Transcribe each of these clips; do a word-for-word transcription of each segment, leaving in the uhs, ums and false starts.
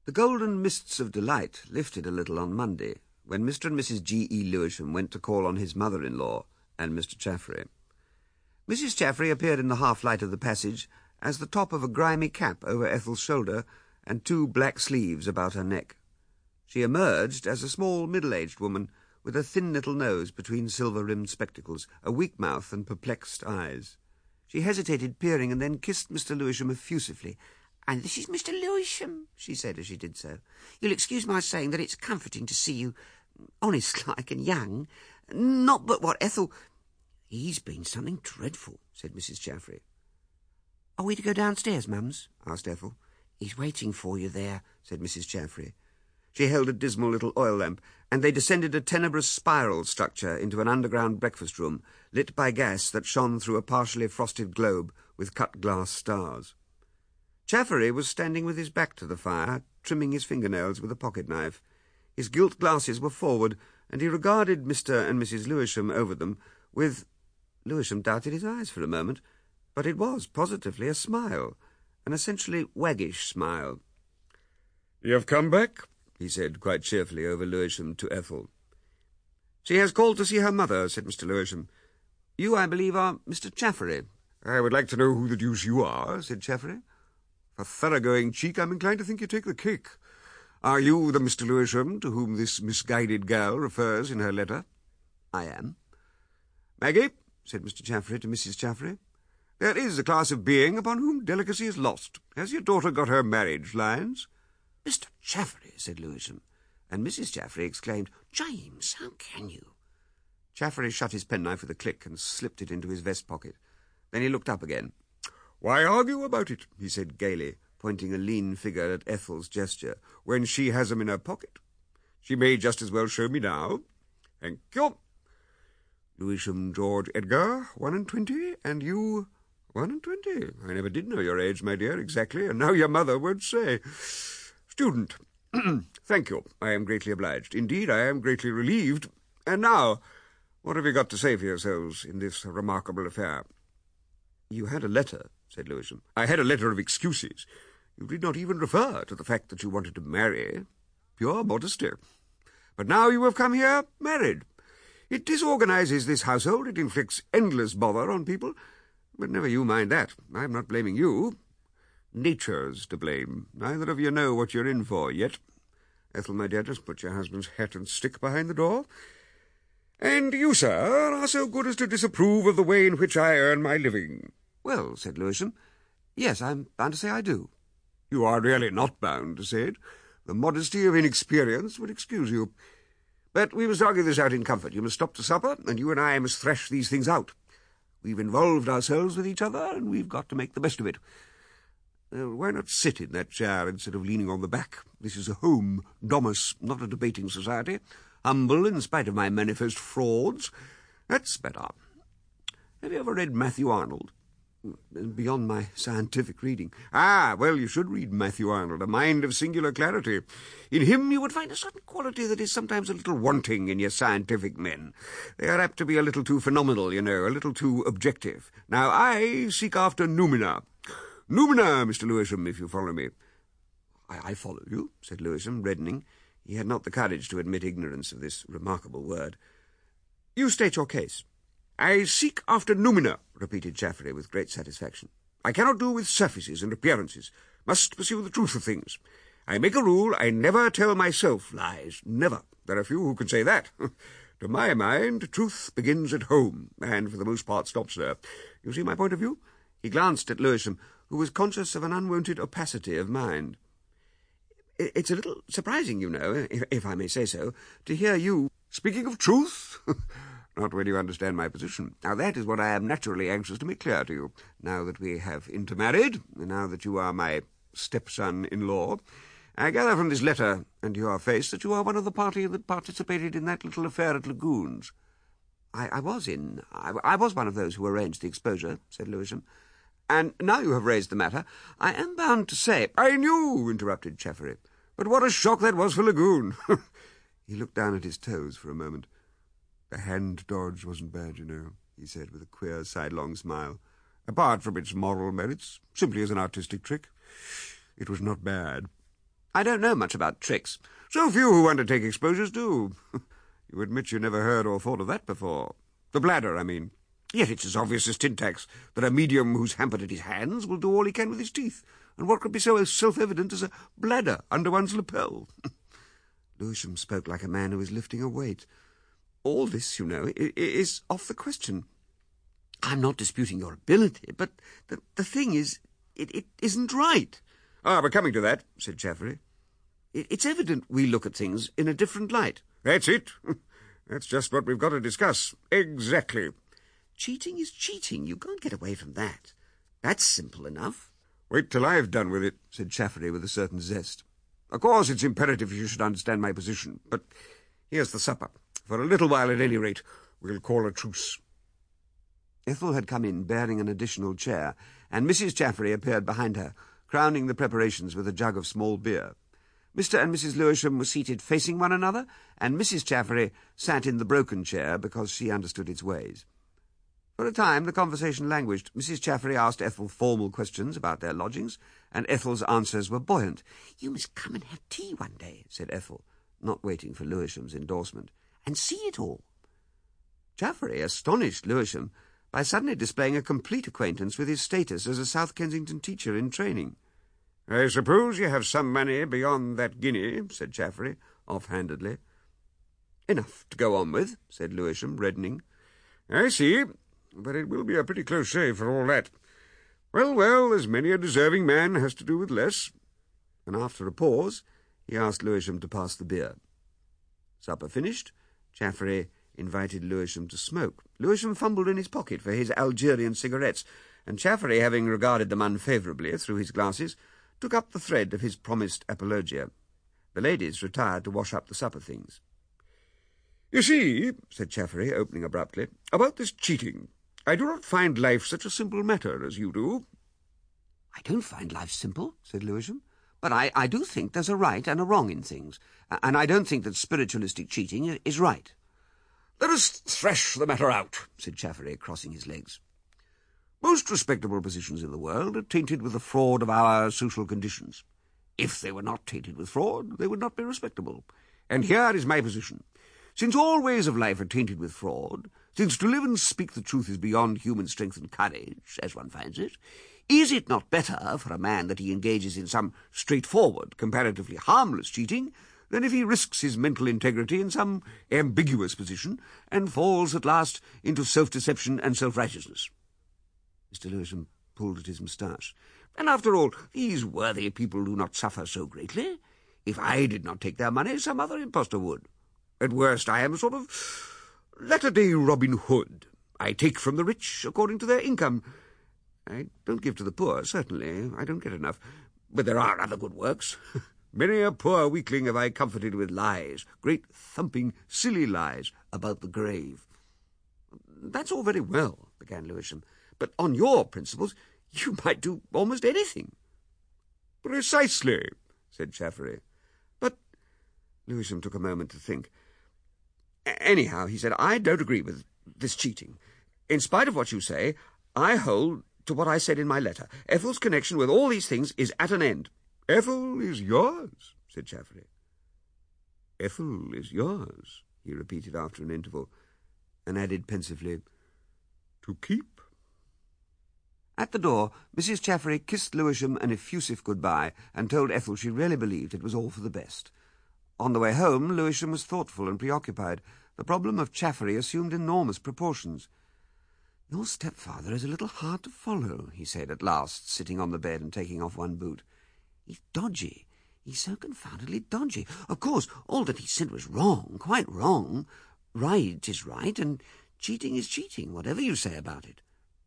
The golden mists of delight lifted a little on Monday, when Mister and Missus G. E. Lewisham went to call on his mother-in-law and Mister Chaffrey. Missus Chaffrey appeared in the half-light of the passage as the top of a grimy cap over Ethel's shoulder and two black sleeves about her neck. She emerged as a small, middle-aged woman with a thin little nose between silver-rimmed spectacles, a weak mouth and perplexed eyes. She hesitated, peering, and then kissed Mister Lewisham effusively. "And this is Mister Lewisham," she said as she did so. "You'll excuse my saying that it's comforting to see you honest-like and young. Not but what Ethel—" "He's been something dreadful," said Missus Chaffrey. "Are we to go downstairs, Mums?" asked Ethel. "He's waiting for you there," said Missus Chaffrey. She held a dismal little oil lamp, and they descended a tenebrous spiral structure into an underground breakfast room, lit by gas that shone through a partially frosted globe with cut-glass stars. Chaffrey was standing with his back to the fire, trimming his fingernails with a pocket-knife. His gilt glasses were forward, and he regarded Mister and Missus Lewisham over them with— Lewisham doubted his eyes for a moment, but it was positively a smile, an essentially waggish smile. "You've come back?" he said quite cheerfully over Lewisham to Ethel. "She has called to see her mother," said Mister Lewisham. "You, I believe, are Mister Chaffrey." "I would like to know who the deuce you are," said Chaffrey. "For thoroughgoing cheek, I'm inclined to think you take the cake. Are you the Mister Lewisham to whom this misguided girl refers in her letter?" "I am." "Maggie," said Mister Chaffrey to Missus Chaffrey, "there is a class of being upon whom delicacy is lost. Has your daughter got her marriage lines?" "Mister Chaffrey," said Lewisham, and Missus Chaffrey exclaimed, "James, how can you?" Chaffrey shut his penknife with a click and slipped it into his vest pocket. Then he looked up again. "Why argue about it?" he said gaily, pointing a lean figure at Ethel's gesture, "when she has 'em in her pocket? She may just as well show me now. Thank you. Lewisham George Edgar, one and twenty, and you one and twenty. I never did know your age, my dear, exactly, and now your mother won't say. Student. Thank you. I am greatly obliged. Indeed, I am greatly relieved. And now, what have you got to say for yourselves in this remarkable affair?" "You had a letter," said Lewisham. "I had a letter of excuses. You did not even refer to the fact that you wanted to marry. Pure modesty. But now you have come here married. It disorganizes this household. It inflicts endless bother on people. But never you mind that. I am not blaming you. Nature's to blame. Neither of you know what you're in for yet. Ethel, my dear, just put your husband's hat and stick behind the door. And you, sir, are so good as to disapprove of the way in which I earn my living." "Well," said Lewisham, "yes, I'm bound to say I do." "You are really not bound to say it. The modesty of inexperience would excuse you. But we must argue this out in comfort. You must stop to supper, and you and I must thresh these things out. We've involved ourselves with each other, and we've got to make the best of it. Uh, why not sit in that chair instead of leaning on the back? This is a home, domus, not a debating society. Humble in spite of my manifest frauds. That's better. Have you ever read Matthew Arnold?" "Beyond my scientific reading." "Ah, well, you should read Matthew Arnold, a mind of singular clarity. In him you would find a certain quality that is sometimes a little wanting in your scientific men. They are apt to be a little too phenomenal, you know, a little too objective. Now, I seek after noumena. Noumena, Mister Lewisham, if you follow me." I, I follow you," said Lewisham, reddening. He had not the courage to admit ignorance of this remarkable word. "You state your case." "I seek after noumena," repeated Chaffrey with great satisfaction. "I cannot do with surfaces and appearances. Must pursue the truth of things. I make a rule, I never tell myself lies. Never. There are few who can say that. To my mind, truth begins at home, and for the most part stops there. You see my point of view?" He glanced at Lewisham, who was conscious of an unwonted opacity of mind. "It's a little surprising, you know, if, if I may say so, to hear you—" "Speaking of truth? Not when you understand my position. Now that is what I am naturally anxious to make clear to you, now that we have intermarried, now that you are my stepson-in-law. I gather from this letter and your face that you are one of the party that participated in that little affair at Lagoons." I, I was in. I, I was one of those who arranged the exposure," said Lewisham. "And now you have raised the matter, I am bound to say—" "I knew," interrupted Chaffrey. "But what a shock that was for Lagoon." He looked down at his toes for a moment. "The hand dodge wasn't bad, you know," he said with a queer sidelong smile. "Apart from its moral merits, simply as an artistic trick, it was not bad. I don't know much about tricks. So few who undertake exposures do. You admit you never heard or thought of that before. The bladder, I mean. Yet it's as obvious as tin tacks that a medium who's hampered at his hands will do all he can with his teeth. And what could be so self-evident as a bladder under one's lapel? Lewisham spoke like a man who is lifting a weight. All this, you know, is off the question. I'm not disputing your ability, but the, the thing is, it, it isn't right. Ah, we're coming to that, said Chaffrey. It, it's evident we look at things in a different light. That's it. That's just what we've got to discuss. Exactly. Cheating is cheating. You can't get away from that. That's simple enough. Wait till I've done with it, said Chaffrey with a certain zest. Of course it's imperative you should understand my position, but here's the supper. For a little while, at any rate, we'll call a truce. Ethel had come in bearing an additional chair, and Missus Chaffrey appeared behind her, crowning the preparations with a jug of small beer. Mister and Missus Lewisham were seated facing one another, and Missus Chaffrey sat in the broken chair because she understood its ways. For a time the conversation languished. Missus Chaffrey asked Ethel formal questions about their lodgings, and Ethel's answers were buoyant. "You must come and have tea one day," said Ethel, not waiting for Lewisham's endorsement, "and see it all." Chaffrey astonished Lewisham by suddenly displaying a complete acquaintance with his status as a South Kensington teacher in training. "I suppose you have some money beyond that guinea," said Chaffrey, off-handedly. "Enough to go on with," said Lewisham, reddening. "I see, but it will be a pretty close shave for all that. Well, well, as many a deserving man has to do with less." And after a pause, he asked Lewisham to pass the beer. Supper finished, Chaffrey invited Lewisham to smoke. Lewisham fumbled in his pocket for his Algerian cigarettes, and Chaffrey, having regarded them unfavourably through his glasses, took up the thread of his promised apologia. The ladies retired to wash up the supper things. "You see," said Chaffrey, opening abruptly, "about this cheating, I do not find life such a simple matter as you do." "I don't find life simple," said Lewisham, "but I, I do think there's a right and a wrong in things, and I don't think that spiritualistic cheating is right." "Let us thrash the matter out," said Chaffrey, crossing his legs. "Most respectable positions in the world are tainted with the fraud of our social conditions. If they were not tainted with fraud, they would not be respectable. And here is my position. Since all ways of life are tainted with fraud, since to live and speak the truth is beyond human strength and courage, as one finds it, is it not better for a man that he engages in some straightforward, comparatively harmless cheating than if he risks his mental integrity in some ambiguous position and falls at last into self-deception and self-righteousness?" Mister Lewisham pulled at his moustache. "And after all, these worthy people do not suffer so greatly. If I did not take their money, some other impostor would. At worst, I am a sort of latter-day Robin Hood. I take from the rich according to their income. I don't give to the poor, certainly. I don't get enough. But there are other good works. Many a poor weakling have I comforted with lies, great thumping, silly lies about the grave." "That's all very well," began Lewisham, "but on your principles you might do almost anything." "Precisely," said Chaffrey. "But—" Lewisham took a moment to think. "Anyhow," he said, "I don't agree with this cheating. In spite of what you say, I hold to what I said in my letter. Ethel's connection with all these things is at an end." "Ethel is yours," said Chaffrey. "Ethel is yours," he repeated after an interval, and added pensively, "to keep." At the door, Missus Chaffrey kissed Lewisham an effusive goodbye and told Ethel she really believed it was all for the best. On the way home, Lewisham was thoughtful and preoccupied. The problem of Chaffrey assumed enormous proportions. "Your stepfather is a little hard to follow," he said at last, sitting on the bed and taking off one boot. "He's dodgy. He's so confoundedly dodgy. Of course, all that he said was wrong, quite wrong. Right is right, and cheating is cheating, whatever you say about it."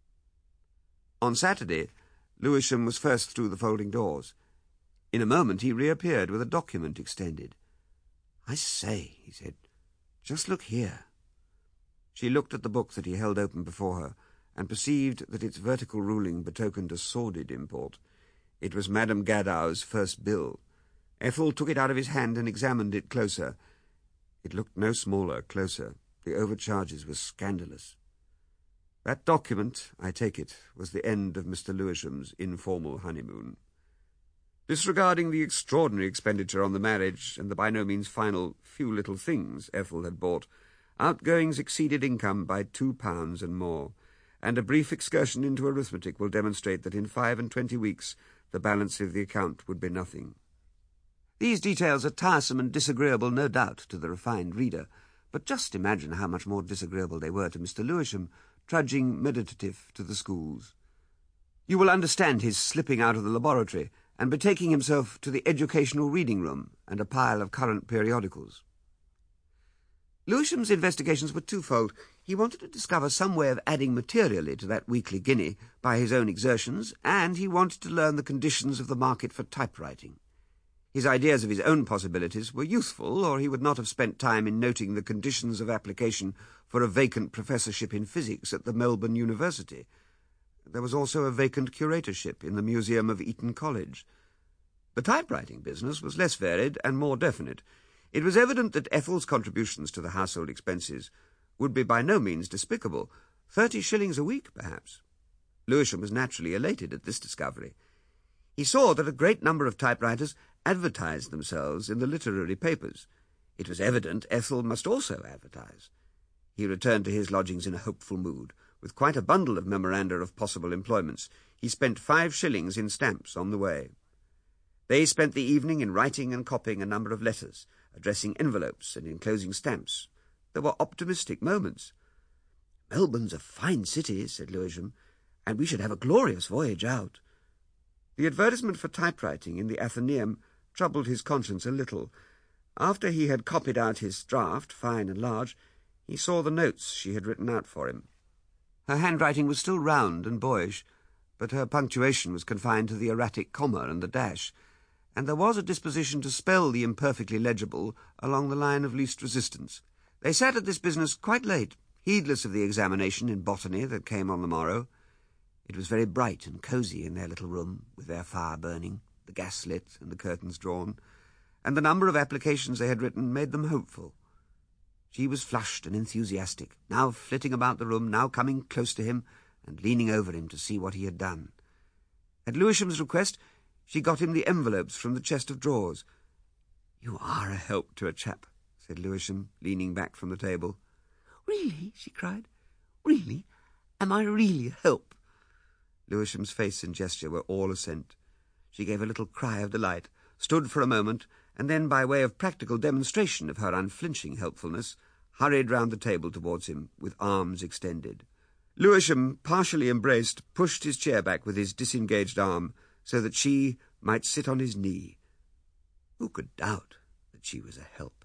On Saturday, Lewisham was first through the folding doors. In a moment he reappeared with a document extended. "I say," he said, "just look here." She looked at the book that he held open before her, and perceived that its vertical ruling betokened a sordid import. It was Madame Gadow's first bill. Ethel took it out of his hand and examined it closer. It looked no smaller, closer. The overcharges were scandalous. That document, I take it, was the end of Mister Lewisham's informal honeymoon. Disregarding the extraordinary expenditure on the marriage and the by no means final few little things Ethel had bought, outgoings exceeded income by two pounds and more, and a brief excursion into arithmetic will demonstrate that in five and twenty weeks the balance of the account would be nothing. These details are tiresome and disagreeable, no doubt, to the refined reader, but just imagine how much more disagreeable they were to Mister Lewisham, trudging meditative to the schools. You will understand his slipping out of the laboratory and betaking himself to the educational reading room and a pile of current periodicals. Lewisham's investigations were twofold. He wanted to discover some way of adding materially to that weekly guinea by his own exertions, and he wanted to learn the conditions of the market for typewriting. His ideas of his own possibilities were youthful, or he would not have spent time in noting the conditions of application for a vacant professorship in physics at the Melbourne University. There was also a vacant curatorship in the Museum of Eton College. The typewriting business was less varied and more definite. It was evident that Ethel's contributions to the household expenses would be by no means despicable, thirty shillings a week, perhaps. Lewisham was naturally elated at this discovery. He saw that a great number of typewriters advertised themselves in the literary papers. It was evident Ethel must also advertise. He returned to his lodgings in a hopeful mood. With quite a bundle of memoranda of possible employments, he spent five shillings in stamps on the way. They spent the evening in writing and copying a number of letters, addressing envelopes and enclosing stamps. There were optimistic moments. "Melbourne's a fine city," said Lewisham, "and we should have a glorious voyage out." The advertisement for typewriting in the Athenaeum troubled his conscience a little. After he had copied out his draft, fine and large, he saw the notes she had written out for him. Her handwriting was still round and boyish, but her punctuation was confined to the erratic comma and the dash, and there was a disposition to spell the imperfectly legible along the line of least resistance. They sat at this business quite late, heedless of the examination in botany that came on the morrow. It was very bright and cosy in their little room, with their fire burning, the gas lit and the curtains drawn, and the number of applications they had written made them hopeful. She was flushed and enthusiastic, now flitting about the room, now coming close to him and leaning over him to see what he had done. At Lewisham's request, she got him the envelopes from the chest of drawers. "You are a help to a chap," said Lewisham, leaning back from the table. "Really?" she cried. "Really? Am I really a help?" Lewisham's face and gesture were all assent. She gave a little cry of delight, stood for a moment, and then, by way of practical demonstration of her unflinching helpfulness, hurried round the table towards him, with arms extended. Lewisham, partially embraced, pushed his chair back with his disengaged arm, so that she might sit on his knee. Who could doubt that she was a help?